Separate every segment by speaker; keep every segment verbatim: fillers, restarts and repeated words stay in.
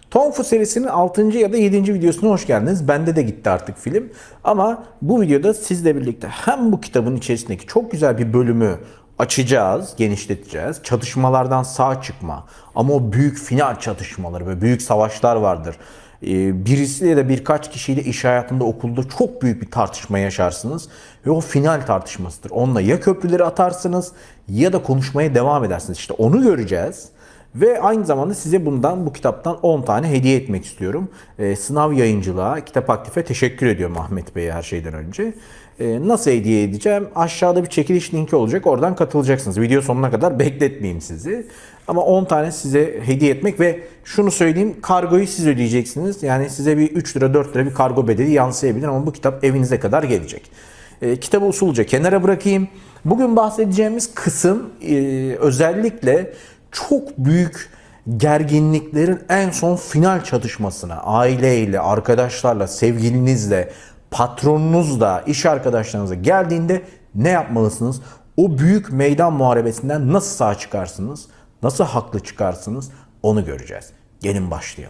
Speaker 1: Kung Fu serisinin altıncı ya da yedinci videosuna hoş geldiniz. Bende de gitti artık film. Ama bu videoda sizle birlikte hem bu kitabın içerisindeki çok güzel bir bölümü açacağız, genişleteceğiz. Çatışmalardan sağ çıkma. Ama o büyük final çatışmaları ve büyük savaşlar vardır. Birisiyle ya da birkaç kişiyle iş hayatında, okulda çok büyük bir tartışma yaşarsınız. Ve o final tartışmasıdır. Onunla ya köprüleri atarsınız ya da konuşmaya devam edersiniz. İşte onu göreceğiz. Ve aynı zamanda size bundan, bu kitaptan on tane hediye etmek istiyorum. Ee, Sınav Yayıncılığa, Kitap Aktif'e teşekkür ediyorum Ahmet Bey'e her şeyden önce. Ee, nasıl hediye edeceğim? Aşağıda bir çekiliş linki olacak. Oradan katılacaksınız. Video sonuna kadar bekletmeyeyim sizi. Ama on tane size hediye etmek ve şunu söyleyeyim, kargoyu siz ödeyeceksiniz. Yani size bir üç lira dört lira bir kargo bedeli yansıyabilir ama bu kitap evinize kadar gelecek. Ee, kitabı usulca kenara bırakayım. Bugün bahsedeceğimiz kısım e, özellikle çok büyük gerginliklerin en son final çatışmasına, aileyle, arkadaşlarla, sevgilinizle, patronunuzla, iş arkadaşlarınızla geldiğinde ne yapmalısınız? O büyük meydan muharebesinden nasıl sağ çıkarsınız? Nasıl haklı çıkarsınız? Onu göreceğiz. Gelin başlayalım.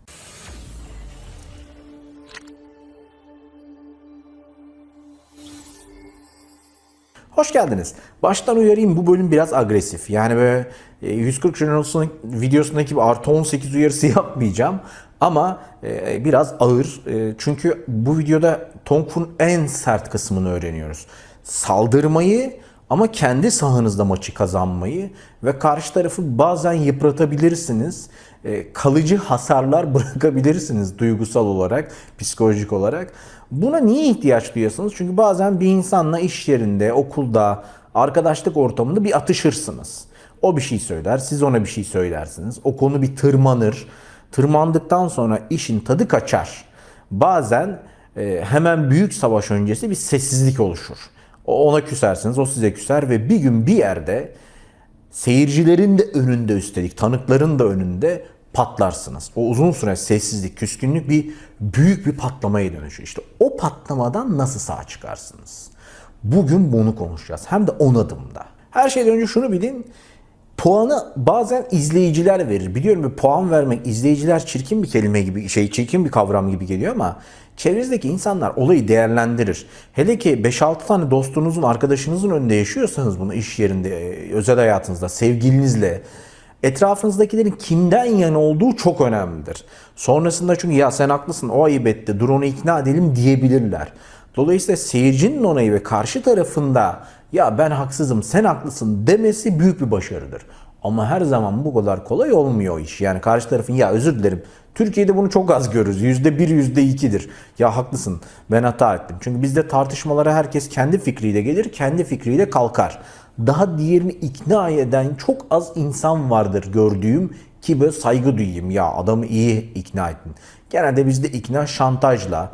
Speaker 1: Hoş geldiniz. Baştan uyarayım, bu bölüm biraz agresif. Yani böyle yüz kırk Journals'ın videosundaki bir artı on sekiz uyarısı yapmayacağım. Ama biraz ağır. Çünkü bu videoda Kung Fu'nun en sert kısmını öğreniyoruz. Saldırmayı ama kendi sahanızda maçı kazanmayı ve karşı tarafı bazen yıpratabilirsiniz. Kalıcı hasarlar bırakabilirsiniz duygusal olarak, psikolojik olarak. Buna niye ihtiyaç duyuyorsunuz? Çünkü bazen bir insanla iş yerinde, okulda, arkadaşlık ortamında bir atışırsınız. O bir şey söyler, siz ona bir şey söylersiniz. O konu bir tırmanır. Tırmandıktan sonra işin tadı kaçar. Bazen e, hemen büyük savaş öncesi bir sessizlik oluşur. O ona küsersiniz, o size küser ve bir gün bir yerde seyircilerin de önünde, üstelik tanıkların da önünde patlarsınız. O uzun süre sessizlik, küskünlük bir büyük bir patlamaya dönüşür. İşte o patlamadan nasıl sağ çıkarsınız? Bugün bunu konuşacağız. Hem de on adımda. Her şeyden önce şunu bilin. Puanı bazen izleyiciler verir. Biliyorum bir puan vermek, izleyiciler çirkin bir kelime gibi, şey çirkin bir kavram gibi geliyor ama çevrenizdeki insanlar olayı değerlendirir. Hele ki beş altı tane dostunuzun, arkadaşınızın önünde yaşıyorsanız bunu, iş yerinde, özel hayatınızda, sevgilinizle, etrafınızdakilerin kimden yana olduğu çok önemlidir. Sonrasında çünkü ya sen haklısın, o ayıp etti, dur onu ikna edelim diyebilirler. Dolayısıyla seyircinin onayı ve karşı tarafında ya ben haksızım, sen haklısın demesi büyük bir başarıdır. Ama her zaman bu kadar kolay olmuyor iş. Yani karşı tarafın ya özür dilerim. Türkiye'de bunu çok az görürüz. Yüzde bir, yüzde ikidir. Ya haklısın, ben hata ettim. Çünkü bizde tartışmalara herkes kendi fikriyle gelir, kendi fikriyle kalkar. Daha diğerini ikna eden çok az insan vardır gördüğüm ki böyle saygı duyayım. Ya adamı iyi ikna ettin. Genelde bizde ikna şantajla,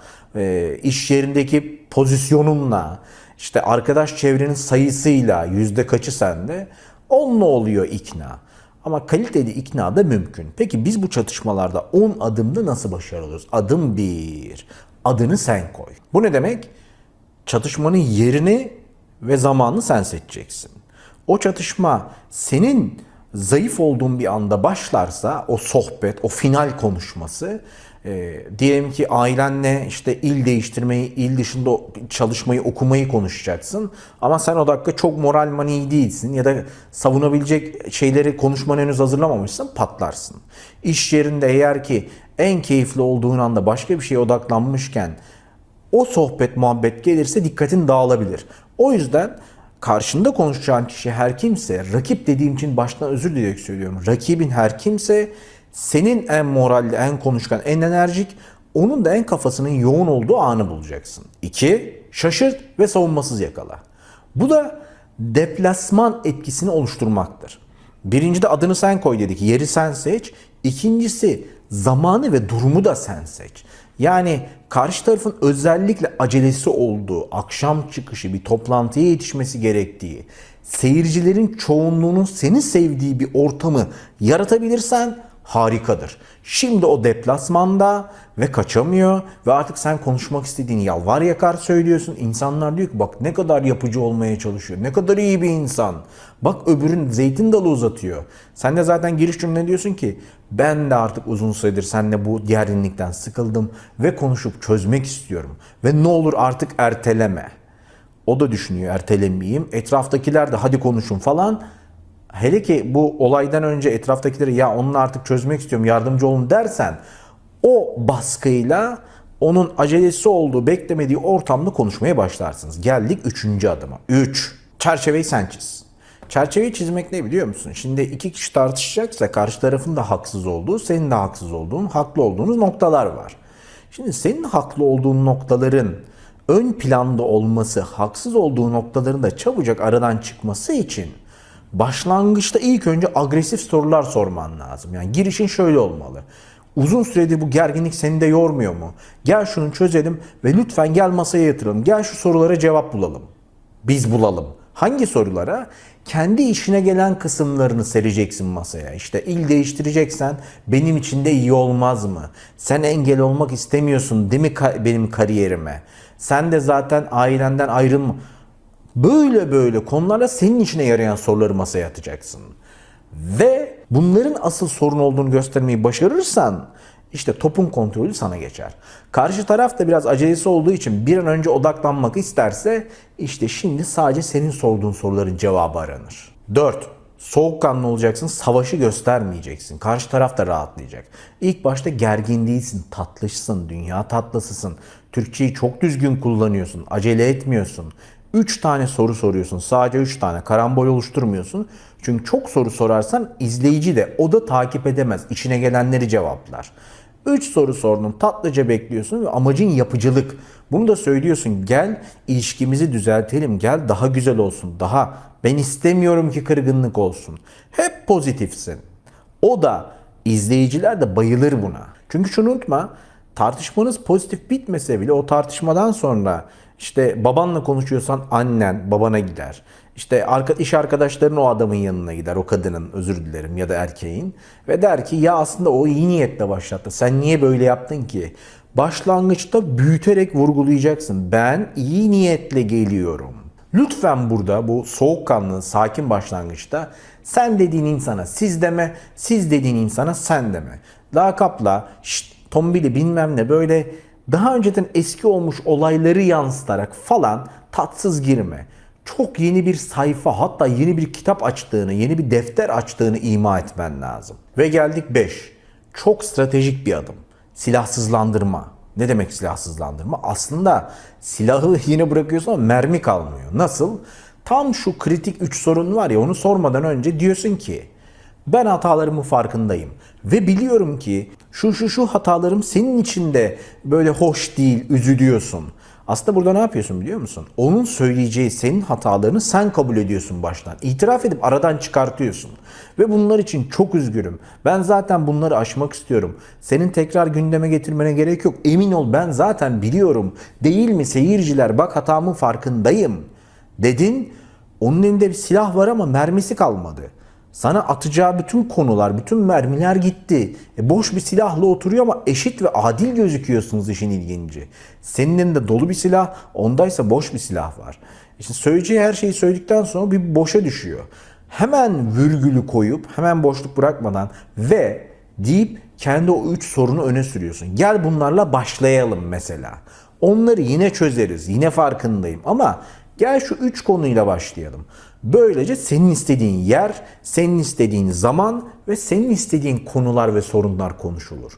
Speaker 1: iş yerindeki pozisyonunla, işte arkadaş çevrenin sayısıyla, yüzde kaçı sende, onunla oluyor ikna. Ama kaliteli ikna da mümkün. Peki biz bu çatışmalarda on adımda nasıl başarılıyoruz? Adım bir, adını sen koy. Bu ne demek? Çatışmanın yerini ve zamanını sen seçeceksin. O çatışma senin zayıf olduğun bir anda başlarsa, o sohbet, o final konuşması, e, diyelim ki ailenle işte il değiştirmeyi, il dışında çalışmayı, okumayı konuşacaksın. Ama sen o dakika çok moral maniği değilsin ya da savunabilecek şeyleri konuşmanı henüz hazırlamamışsın, patlarsın. İş yerinde eğer ki en keyifli olduğun anda başka bir şeye odaklanmışken o sohbet, muhabbet gelirse dikkatin dağılabilir. O yüzden karşında konuşacağın kişi her kimse, rakip dediğim için baştan özür dileyerek söylüyorum. Rakibin her kimse, senin en moralli, en konuşkan, en enerjik, onun da en kafasının yoğun olduğu anı bulacaksın. İki, şaşırt ve savunmasız yakala. Bu da deplasman etkisini oluşturmaktır. Birincide adını sen koy dedik, yeri sen seç. İkincisi zamanı ve durumu da sen seç. Yani karşı tarafın özellikle acelesi olduğu, akşam çıkışı bir toplantıya yetişmesi gerektiği, seyircilerin çoğunluğunun seni sevdiği bir ortamı yaratabilirsen Harikadır. Şimdi o deplasmanda ve kaçamıyor ve artık sen konuşmak istediğini yalvar yakar söylüyorsun. İnsanlar diyor ki bak ne kadar yapıcı olmaya çalışıyor. Ne kadar iyi bir insan. Bak öbürün zeytin dalı uzatıyor. Sen de zaten giriş cümle diyorsun ki ben de artık uzun süredir seninle bu gerginlikten sıkıldım ve konuşup çözmek istiyorum. Ve ne olur artık erteleme. O da düşünüyor ertelemeyeyim. Etraftakiler de hadi konuşun falan. Hele ki bu olaydan önce etraftakileri ya onunla artık çözmek istiyorum yardımcı olun dersen o baskıyla onun acelesi olduğu beklemediği ortamda konuşmaya başlarsınız. Geldik üçüncü adıma. üç. Çerçeveyi sen çiz. Çerçeveyi çizmek ne biliyor musun? Şimdi iki kişi tartışacaksa karşı tarafın da haksız olduğu, senin de haksız olduğun, haklı olduğunuz noktalar var. Şimdi senin haklı olduğun noktaların ön planda olması, haksız olduğu noktaların da çabucak aradan çıkması için başlangıçta ilk önce agresif sorular sorman lazım. Yani girişin şöyle olmalı. Uzun süredir bu gerginlik seni de yormuyor mu? Gel şunu çözelim ve lütfen gel masaya yatıralım. Gel şu sorulara cevap bulalım. Biz bulalım. Hangi sorulara? Kendi işine gelen kısımlarını sereceksin masaya. İşte il değiştireceksen benim için de iyi olmaz mı? Sen engel olmak istemiyorsun değil mi benim kariyerime? Sen de zaten ailenden ayrılma. Böyle böyle konularla senin işine yarayan soruları masaya atacaksın. Ve bunların asıl sorun olduğunu göstermeyi başarırsan işte topun kontrolü sana geçer. Karşı taraf da biraz acelesi olduğu için bir an önce odaklanmak isterse işte şimdi sadece senin sorduğun soruların cevabı aranır. dört. Soğukkanlı olacaksın, savaşı göstermeyeceksin. Karşı taraf da rahatlayacak. İlk başta gergin değilsin, tatlışsın, dünya tatlısısın. Türkçeyi çok düzgün kullanıyorsun, acele etmiyorsun. üç tane soru soruyorsun, sadece üç tane. Karambol oluşturmuyorsun. Çünkü çok soru sorarsan izleyici de o da takip edemez. İçine gelenleri cevaplar. üç soru sordun, tatlıca bekliyorsun ve amacın yapıcılık. Bunu da söylüyorsun. Gel ilişkimizi düzeltelim. Gel daha güzel olsun. Daha ben istemiyorum ki kırgınlık olsun. Hep pozitifsin. O da izleyiciler de bayılır buna. Çünkü şunu unutma. Tartışmanız pozitif bitmese bile o tartışmadan sonra işte babanla konuşuyorsan annen babana gider. İşte iş arkadaşların o adamın yanına gider, o kadının özür dilerim ya da erkeğin. Ve der ki ya aslında o iyi niyetle başlattı. Sen niye böyle yaptın ki? Başlangıçta büyüterek vurgulayacaksın. Ben iyi niyetle geliyorum. Lütfen burada bu soğukkanlı, sakin başlangıçta sen dediğin insana siz deme, siz dediğin insana sen deme. Lakapla, şşt, tombili bilmem ne böyle daha önceden eski olmuş olayları yansıtarak falan tatsız girme. Çok yeni bir sayfa hatta yeni bir kitap açtığını, yeni bir defter açtığını ima etmen lazım. Ve geldik beş. Çok stratejik bir adım. Silahsızlandırma. Ne demek silahsızlandırma? Aslında silahı yine bırakıyorsun ama mermi kalmıyor. Nasıl? Tam şu kritik üç sorun var ya onu sormadan önce diyorsun ki ben hatalarımın farkındayım ve biliyorum ki şu şu şu hatalarım senin için de böyle hoş değil, üzülüyorsun. Aslında burada ne yapıyorsun biliyor musun? Onun söyleyeceği senin hatalarını sen kabul ediyorsun baştan. İtiraf edip aradan çıkartıyorsun. Ve bunlar için çok üzgünüm. Ben zaten bunları aşmak istiyorum. Senin tekrar gündeme getirmene gerek yok. Emin ol ben zaten biliyorum. Değil mi seyirciler bak hatamın farkındayım dedin. Onun elinde bir silah var ama mermisi kalmadı. Sana atacağı bütün konular, bütün mermiler gitti. E boş bir silahla oturuyor ama eşit ve adil gözüküyorsunuz işin ilginci. Senin elinde dolu bir silah, ondaysa boş bir silah var. İşte söyleyeceği her şeyi söyledikten sonra bir boşa düşüyor. Hemen virgülü koyup, hemen boşluk bırakmadan ve deyip kendi o üç sorunu öne sürüyorsun. Gel bunlarla başlayalım mesela. Onları yine çözeriz, yine farkındayım ama gel şu üç konuyla başlayalım. Böylece senin istediğin yer, senin istediğin zaman ve senin istediğin konular ve sorunlar konuşulur.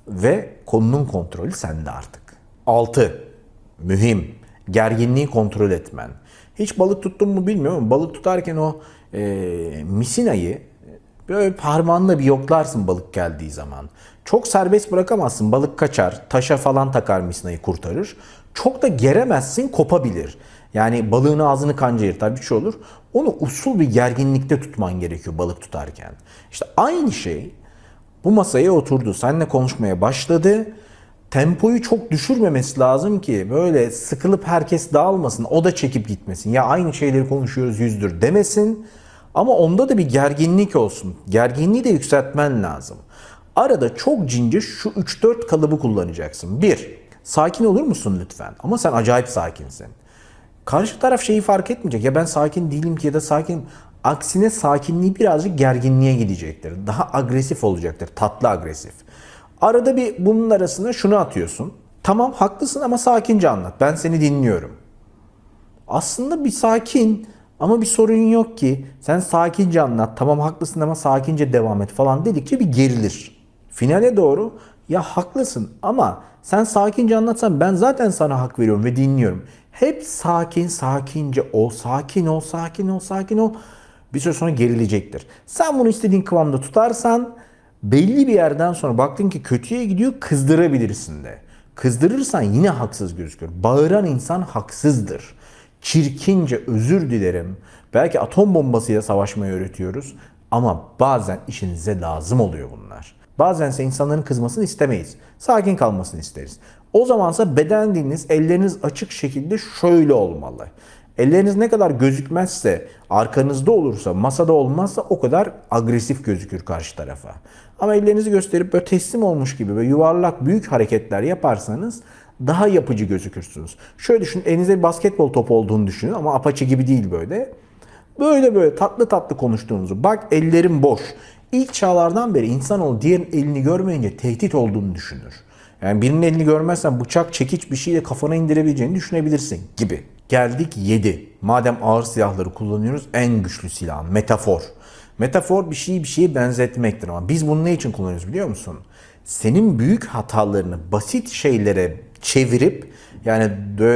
Speaker 1: Ve konunun kontrolü sende artık. altı. Mühim. Gerginliği kontrol etmen. Hiç balık tuttun mu bilmiyorum ama balık tutarken o e, misinayı böyle parmağınla bir yoklarsın balık geldiği zaman. Çok serbest bırakamazsın. Balık kaçar, taşa falan takar misinayı kurtarır. Çok da geremezsin, kopabilir. Yani balığın ağzını kanca yırtar bir şey olur. Onu usul bir gerginlikte tutman gerekiyor balık tutarken. İşte aynı şey bu masaya oturdu. Seninle konuşmaya başladı. Tempoyu çok düşürmemesi lazım ki böyle sıkılıp herkes dağılmasın. O da çekip gitmesin. Ya aynı şeyleri konuşuyoruz yüzdür demesin. Ama onda da bir gerginlik olsun. Gerginliği de yükseltmen lazım. Arada çok cince şu üç dört kalıbı kullanacaksın. bir. Sakin olur musun lütfen? Ama sen acayip sakinsin. Karşı taraf şeyi fark etmeyecek. Ya ben sakin değilim ki ya da sakin. Aksine sakinliği birazcık gerginliğe gidecektir. Daha agresif olacaktır. Tatlı agresif. Arada bir bunun arasına şunu atıyorsun. Tamam haklısın ama sakince anlat. Ben seni dinliyorum. Aslında bir sakin ama bir sorun yok ki. Sen sakince anlat. Tamam haklısın ama sakince devam et falan dedikçe bir gerilir. Finale doğru ya haklısın ama sen sakince anlatsan ben zaten sana hak veriyorum ve dinliyorum. Hep sakin sakince ol, sakin ol, sakin ol, sakin ol. Bir süre sonra gerilecektir. Sen bunu istediğin kıvamda tutarsan belli bir yerden sonra baktın ki kötüye gidiyor, kızdırabilirsin de. Kızdırırsan yine haksız gözükür. Bağıran insan haksızdır. Çirkince özür dilerim. Belki atom bombasıyla savaşmayı öğretiyoruz. Ama bazen işinize lazım oluyor bunlar. Bazense insanların kızmasını istemeyiz. Sakin kalmasını isteriz. O zamansa beden diliniz, elleriniz açık şekilde şöyle olmalı. Elleriniz ne kadar gözükmezse, arkanızda olursa, masada olmazsa o kadar agresif gözükür karşı tarafa. Ama ellerinizi gösterip böyle teslim olmuş gibi böyle yuvarlak büyük hareketler yaparsanız daha yapıcı gözükürsünüz. Şöyle düşünün, elinizde bir basketbol topu olduğunu düşünün ama apaçı gibi değil böyle. Böyle böyle tatlı tatlı konuştuğunuzu. Bak ellerim boş. İlk çağlardan beri insanoğlu diğer elini görmeyince tehdit olduğunu düşünür. Yani birinin elini görmezsen bıçak, çekiç bir şeyle kafana indirebileceğini düşünebilirsin gibi. Geldik yedi. Madem ağır silahları kullanıyoruz en güçlü silah metafor. Metafor bir şeyi bir şeye benzetmektir ama biz bunu ne için kullanıyoruz biliyor musun? Senin büyük hatalarını basit şeylere çevirip yani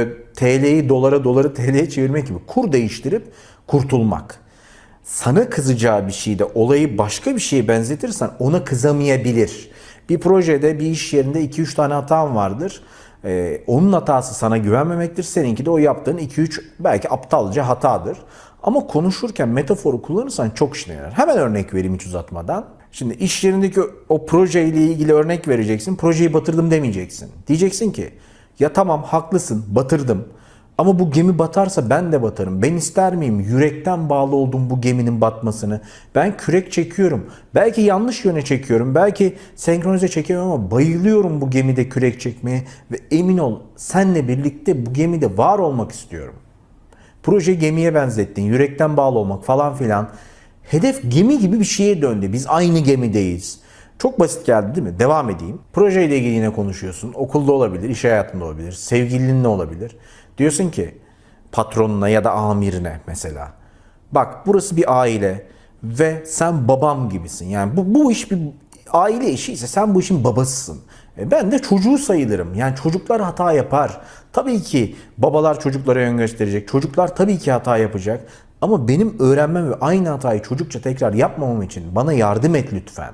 Speaker 1: T L'yi dolara, doları T L'ye çevirmek gibi kur değiştirip kurtulmak. Sana kızacağı bir şeyde olayı başka bir şeye benzetirsen ona kızamayabilir. Bir projede, bir iş yerinde iki üç tane hatan vardır. Ee, onun hatası sana güvenmemektir. Seninki de o yaptığın iki üç belki aptalca hatadır. Ama konuşurken metaforu kullanırsan çok işine yarar. Hemen örnek vereyim hiç uzatmadan. Şimdi iş yerindeki o projeyle ilgili örnek vereceksin. Projeyi batırdım demeyeceksin. Diyeceksin ki ya tamam haklısın batırdım. Ama bu gemi batarsa ben de batarım. Ben ister miyim yürekten bağlı olduğum bu geminin batmasını? Ben kürek çekiyorum. Belki yanlış yöne çekiyorum. Belki senkronize çekiyorum ama bayılıyorum bu gemide kürek çekmeye. Ve emin ol senle birlikte bu gemide var olmak istiyorum. Proje gemiye benzettin. Yürekten bağlı olmak falan filan. Hedef gemi gibi bir şeye döndü. Biz aynı gemideyiz. Çok basit geldi değil mi? Devam edeyim. Projeyle ilgili yine konuşuyorsun. Okulda olabilir, iş hayatında olabilir, sevgilinle olabilir. Diyorsun ki patronuna ya da amirine mesela. Bak burası bir aile ve sen babam gibisin. Yani bu, bu iş bir aile işi ise sen bu işin babasısın. E ben de çocuğu sayılırım. Yani çocuklar hata yapar. Tabii ki babalar çocuklara yön gösterecek. Çocuklar tabii ki hata yapacak. Ama benim öğrenmem ve aynı hatayı çocukça tekrar yapmamam için bana yardım et lütfen.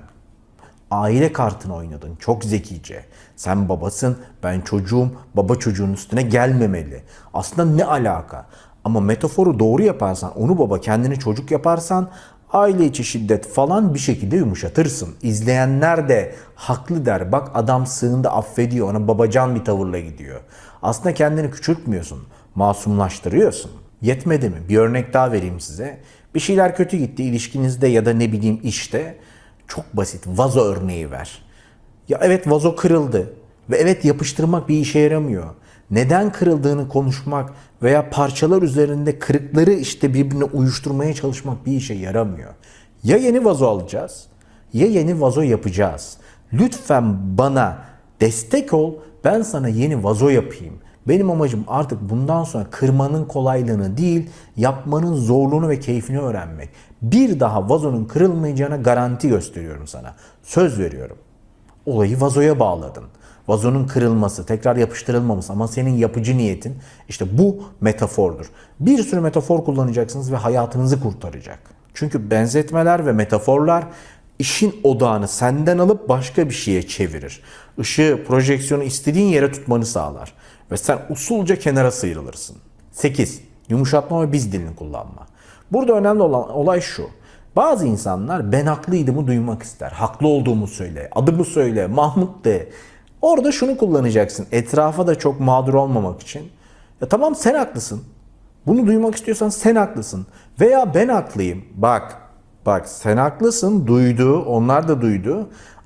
Speaker 1: Aile kartını oynadın çok zekice. Sen babasın, ben çocuğum, baba çocuğun üstüne gelmemeli. Aslında ne alaka? Ama metaforu doğru yaparsan, onu baba kendini çocuk yaparsan aile içi şiddet falan bir şekilde yumuşatırsın. İzleyenler de haklı der. Bak adam sığında affediyor, ona babacan bir tavırla gidiyor. Aslında kendini küçültmüyorsun, masumlaştırıyorsun. Yetmedi mi? Bir örnek daha vereyim size. Bir şeyler kötü gitti ilişkinizde ya da ne bileyim işte. Çok basit. Vazo örneği ver. Ya evet vazo kırıldı. Ve evet yapıştırmak bir işe yaramıyor. Neden kırıldığını konuşmak veya parçalar üzerinde kırıkları işte birbirine uyuşturmaya çalışmak bir işe yaramıyor. Ya yeni vazo alacağız ya yeni vazo yapacağız. Lütfen bana destek ol. Ben sana yeni vazo yapayım. Benim amacım artık bundan sonra kırmanın kolaylığını değil, yapmanın zorluğunu ve keyfini öğrenmek. Bir daha vazonun kırılmayacağına garanti gösteriyorum sana. Söz veriyorum. Olayı vazoya bağladın. Vazonun kırılması, tekrar yapıştırılmaması ama senin yapıcı niyetin işte bu metafordur. Bir sürü metafor kullanacaksınız ve hayatınızı kurtaracak. Çünkü benzetmeler ve metaforlar işin odağını senden alıp başka bir şeye çevirir. Işığı, projeksiyonu istediğin yere tutmanı sağlar. Ve sen usulca kenara sıyrılırsın. sekiz. Yumuşatma ve biz dilini kullanma. Burada önemli olan olay şu. Bazı insanlar ben haklıydımı duymak ister. Haklı olduğumu söyle, adımı söyle, Mahmut de. Orada şunu kullanacaksın. Etrafa da çok mağdur olmamak için. Ya tamam sen haklısın. Bunu duymak istiyorsan sen haklısın. Veya ben haklıyım. Bak, bak sen haklısın. Duydu, onlar da duydu.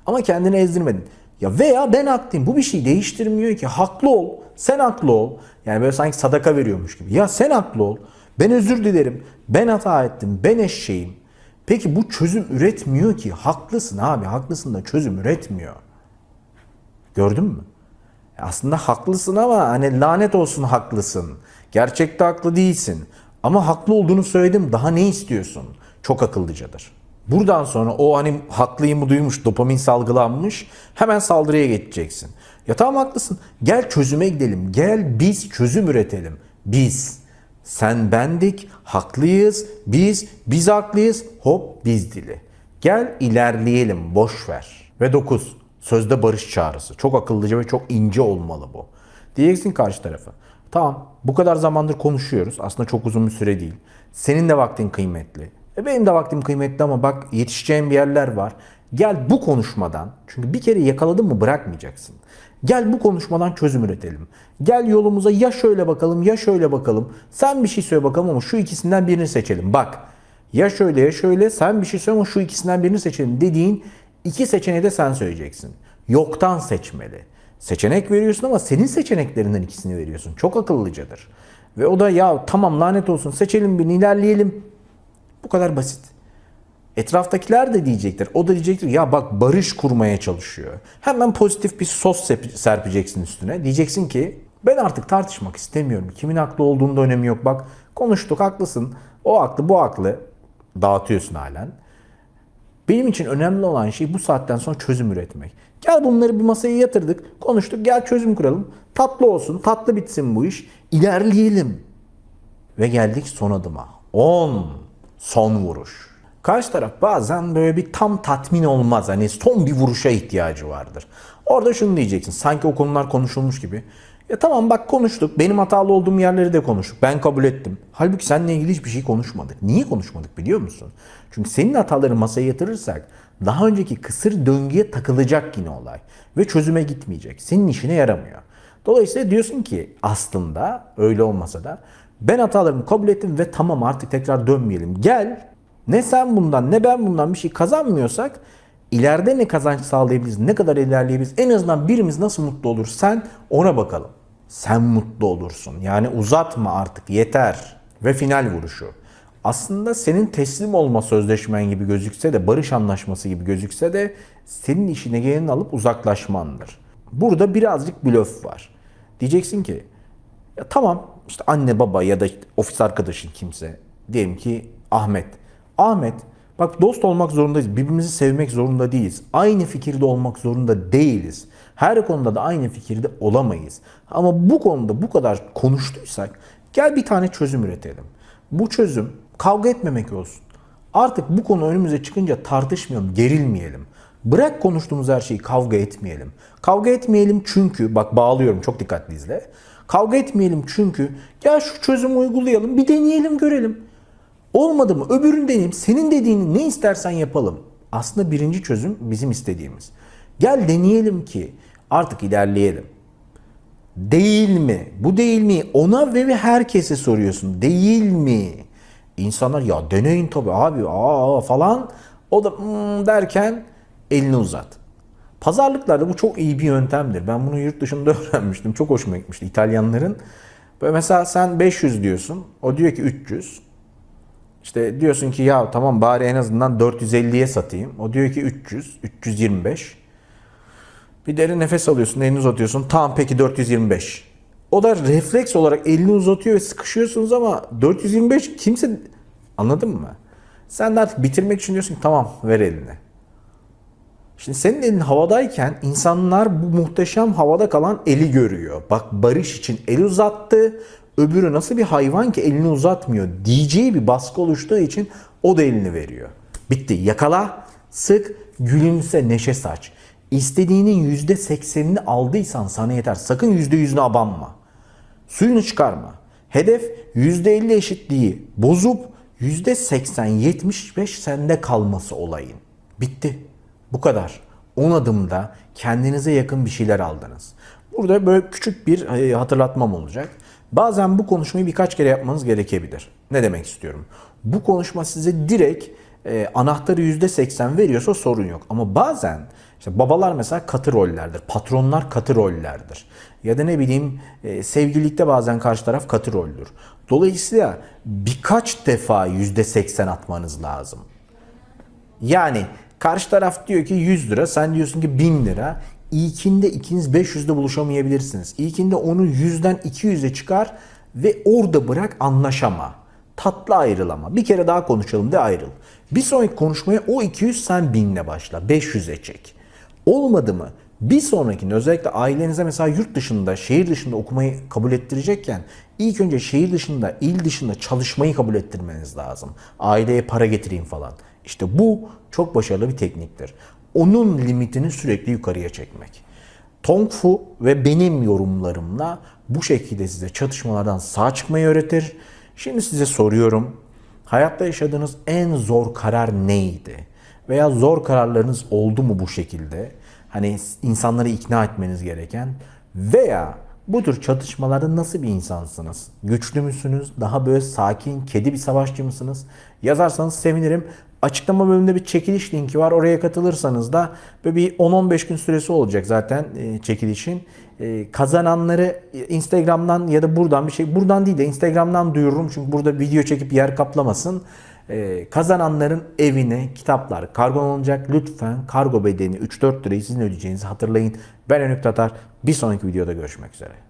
Speaker 1: Ama kendini ezdirmedin. Ya veya ben haklıyım. Bu bir şey değiştirmiyor ki. Haklı ol. Sen haklı ol. Yani böyle sanki sadaka veriyormuş gibi. Ya sen haklı ol. Ben özür dilerim. Ben hata ettim. Ben eşeğim. Peki bu çözüm üretmiyor ki. Haklısın abi. Haklısın da çözüm üretmiyor. Gördün mü? Aslında haklısın ama hani lanet olsun haklısın. Gerçekte haklı değilsin. Ama haklı olduğunu söyledim. Daha ne istiyorsun? Çok akıllıcadır. Buradan sonra o hani haklıyımı duymuş, dopamin salgılanmış, hemen saldırıya geçeceksin. Ya tamam haklısın. Gel çözüme gidelim. Gel biz çözüm üretelim. Biz. Sen bendik, haklıyız, biz, biz haklıyız, hop biz dili. Gel ilerleyelim, boş ver. Ve dokuz. Sözde barış çağrısı. Çok akıllıca ve çok ince olmalı bu. Diyeceksin karşı tarafa. Tamam, bu kadar zamandır konuşuyoruz. Aslında çok uzun bir süre değil. Senin de vaktin kıymetli. E benim de vaktim kıymetli ama bak yetişeceğim bir yerler var. Gel bu konuşmadan, çünkü bir kere yakaladın mı bırakmayacaksın. Gel bu konuşmadan çözüm üretelim. Gel yolumuza ya şöyle bakalım ya şöyle bakalım. Sen bir şey söyle bakalım ama şu ikisinden birini seçelim. Bak ya şöyle ya şöyle sen bir şey söyle ama şu ikisinden birini seçelim dediğin iki seçeneği de sen söyleyeceksin. Yoktan seçmeli. Seçenek veriyorsun ama senin seçeneklerinden ikisini veriyorsun. Çok akıllıcadır. Ve o da ya tamam lanet olsun seçelim birini ilerleyelim. Bu kadar basit. Etraftakiler de diyecektir. O da diyecektir ya bak barış kurmaya çalışıyor. Hemen pozitif bir sos serpeceksin üstüne. Diyeceksin ki ben artık tartışmak istemiyorum. Kimin haklı olduğunda önemi yok. Bak konuştuk haklısın. O haklı bu haklı. Dağıtıyorsun halen. Benim için önemli olan şey bu saatten sonra çözüm üretmek. Gel bunları bir masaya yatırdık. Konuştuk gel çözüm kuralım. Tatlı olsun. Tatlı bitsin bu iş. İlerleyelim. Ve geldik son adıma. on. Son vuruş. Karşı taraf bazen böyle bir tam tatmin olmaz. Hani son bir vuruşa ihtiyacı vardır. Orada şunu diyeceksin. Sanki o konular konuşulmuş gibi. Ya tamam bak konuştuk. Benim hatalı olduğum yerleri de konuştuk. Ben kabul ettim. Halbuki seninle ilgili hiçbir şey konuşmadık. Niye konuşmadık biliyor musun? Çünkü senin hataları masaya yatırırsak daha önceki kısır döngüye takılacak yine olay. Ve çözüme gitmeyecek. Senin işine yaramıyor. Dolayısıyla diyorsun ki aslında öyle olmasa da ben hatalarımı kabul ettim ve tamam artık tekrar dönmeyelim. Gel ne sen bundan ne ben bundan bir şey kazanmıyorsak ileride ne kazanç sağlayabiliriz, ne kadar ilerleyebiliriz, en azından birimiz nasıl mutlu olur sen ona bakalım. Sen mutlu olursun. Yani uzatma artık yeter. Ve final vuruşu. Aslında senin teslim olma sözleşmen gibi gözükse de barış anlaşması gibi gözükse de senin işine geleni alıp uzaklaşmandır. Burada birazcık blöf var. Diyeceksin ki ya tamam işte anne baba ya da işte ofis arkadaşın kimse diyelim ki Ahmet. Ahmet bak dost olmak zorundayız. Birbirimizi sevmek zorunda değiliz. Aynı fikirde olmak zorunda değiliz. Her konuda da aynı fikirde olamayız. Ama bu konuda bu kadar konuştuysak gel bir tane çözüm üretelim. Bu çözüm kavga etmemek olsun. Artık bu konu önümüze çıkınca tartışmayalım, gerilmeyelim. Bırak konuştuğumuz her şeyi kavga etmeyelim. Kavga etmeyelim çünkü, bak bağlıyorum çok dikkatli izle. Kavga etmeyelim çünkü gel şu çözümü uygulayalım, bir deneyelim görelim. Olmadı mı öbürünü deneyim, senin dediğini ne istersen yapalım. Aslında birinci çözüm bizim istediğimiz. Gel deneyelim ki artık ilerleyelim. Değil mi? Bu değil mi? Ona ve herkese soruyorsun. Değil mi? İnsanlar ya deneyin tabii abi aa falan. O da hmm derken elini uzat. Pazarlıklarda bu çok iyi bir yöntemdir. Ben bunu yurt dışında öğrenmiştim. Çok hoşuma gitmişti İtalyanların. Böyle mesela sen beş yüz diyorsun. O diyor ki üç yüz. İşte diyorsun ki ya tamam bari en azından dört yüz elliye satayım. O diyor ki üç yüz, üç yüz yirmi beş. Bir derin nefes alıyorsun, elini uzatıyorsun. Tamam peki dört yüz yirmi beş. O da refleks olarak elini uzatıyor ve sıkışıyorsunuz ama dört yüz yirmi beş kimse... Anladın mı? Sen de artık bitirmek için diyorsun ki tamam ver elini. Şimdi senin elin havadayken insanlar bu muhteşem havada kalan eli görüyor. Bak barış için el uzattı. Öbürü nasıl bir hayvan ki elini uzatmıyor diyeceği bir baskı oluştuğu için o da elini veriyor. Bitti. Yakala, sık, gülümse, neşe saç. İstediğinin yüzde seksenini aldıysan sana yeter. Sakın yüzde yüzünü abanma. Suyunu çıkarma. Hedef yüzde elli eşitliği bozup yüzde seksen yetmiş beş sende kalması olayın. Bitti. Bu kadar. on adımda kendinize yakın bir şeyler aldınız. Burada böyle küçük bir hatırlatmam olacak. Bazen bu konuşmayı birkaç kere yapmanız gerekebilir. Ne demek istiyorum? Bu konuşma size direkt e, anahtarı yüzde seksen veriyorsa sorun yok. Ama bazen İşte babalar mesela katı rollerdir. Patronlar katı rollerdir. Ya da ne bileyim e, sevgililikte bazen karşı taraf katı roldür. Dolayısıyla birkaç defa yüzde seksen atmanız lazım. Yani karşı taraf diyor ki yüz lira, sen diyorsun ki bin lira. İlkinde ikiniz beş yüzde buluşamayabilirsiniz. İlkinde onu yüzden iki yüze çıkar ve orada bırak, anlaşama. Tatlı ayrılama. Bir kere daha konuşalım de ayrıl. Bir sonraki konuşmaya o iki yüz, sen binle başla. beş yüze çek. Olmadı mı? Bir sonrakinde özellikle ailenize mesela yurt dışında, şehir dışında okumayı kabul ettirecekken ilk önce şehir dışında, il dışında çalışmayı kabul ettirmeniz lazım. Aileye para getireyim falan. İşte bu çok başarılı bir tekniktir. Onun limitini sürekli yukarıya çekmek. Tong Fu ve benim yorumlarımla bu şekilde size çatışmalardan sağ çıkmayı öğretir. Şimdi size soruyorum. Hayatta yaşadığınız en zor karar neydi? Veya zor kararlarınız oldu mu bu şekilde? Hani insanları ikna etmeniz gereken. Veya bu tür çatışmalarda nasıl bir insansınız? Güçlü müsünüz? Daha böyle sakin, kedi bir savaşçı mısınız? Yazarsanız sevinirim. Açıklama bölümünde bir çekiliş linki var. Oraya katılırsanız da böyle bir on on beş gün süresi olacak zaten çekilişin. Kazananları Instagram'dan ya da buradan bir şey, buradan değil de Instagram'dan duyururum. Çünkü burada video çekip yer kaplamasın. Kazananların evine kitaplar kargolanacak. Lütfen kargo bedelini üç dört lirayı sizin ödeyeceğinizi hatırlayın. Ben Önük Tatar. Bir sonraki videoda görüşmek üzere.